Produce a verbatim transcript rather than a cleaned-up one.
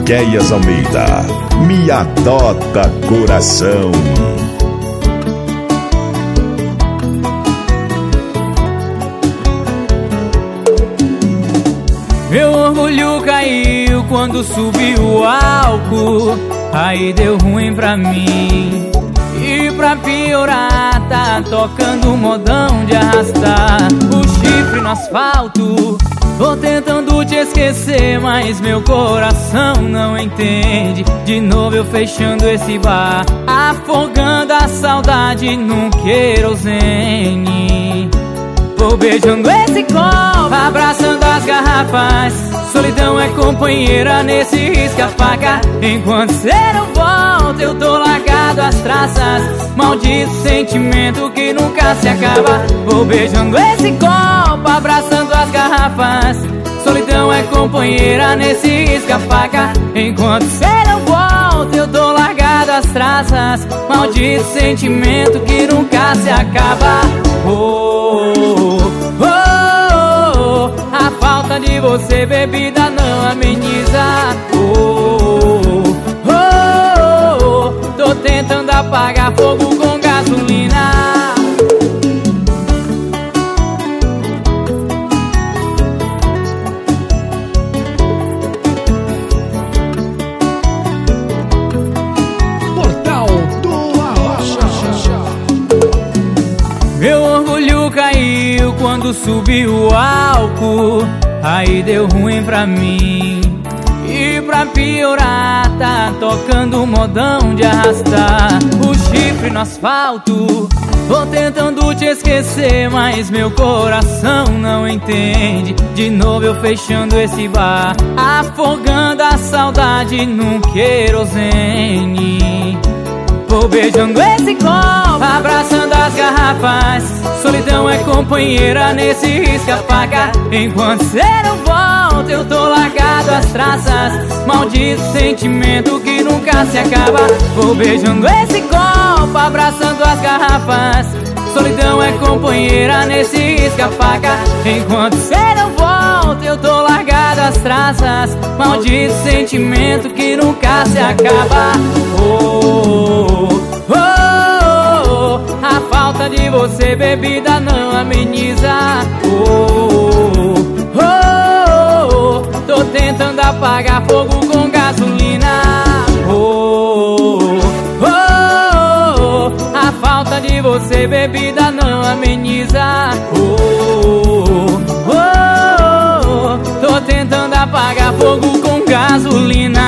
Miquéias Almeida, Me Adota Coração. Meu orgulho caiu quando subiu o álcool, aí deu ruim pra mim. E pra piorar, tá tocando modão de arrastar o chifre no asfalto. Tô tentando te esquecer, mas meu coração não entende. De novo eu fechando esse bar, afogando a saudade num querosene. Vou beijando esse copo, abraçando as garrafas. Solidão é companheira nesse risca-faca. Enquanto cê não volta, eu tô largado às traças. Maldito sentimento que nunca se acaba. Vou beijando esse copo, abraçando as garrafas. Solidão é companheira nesse risca-faca. Enquanto cê não volta, eu tô largado às traças. Maldito sentimento que nunca se acaba. Oh, oh, oh, oh, a falta de você, bebida, não ameniza. Oh, oh, oh, oh, tô tentando apagar fogo com gasolina. Portal do Arrocha. Meu orgulho caiu quando subiu o álcool, aí deu ruim pra mim. E pra piorar, tá tocando modão de arrastar o chifre no asfalto. Tô tentando te esquecer, mas meu coração não entende. De novo eu fechando esse bar, afogando a saudade num querosene. Vou beijando esse copo, abraçando as garrafas. Solidão é companheira nesse risca-faca. Enquanto cê não volta, eu tô largado às traças. Maldito sentimento que nunca se acaba. Vou beijando esse copo, abraçando as garrafas. Solidão é companheira nesse risca-faca. Enquanto cê não volta, eu tô largado às traças. Maldito sentimento que nunca se acaba. Oh, oh, oh, oh, a falta de você, bebida, não ameniza. Oh, oh, oh, oh, tô tentando apagar fogo com gasolina. Oh, oh, oh, a falta de você, bebida, não ameniza. Oh, oh, oh, tô tentando apagar fogo com gasolina.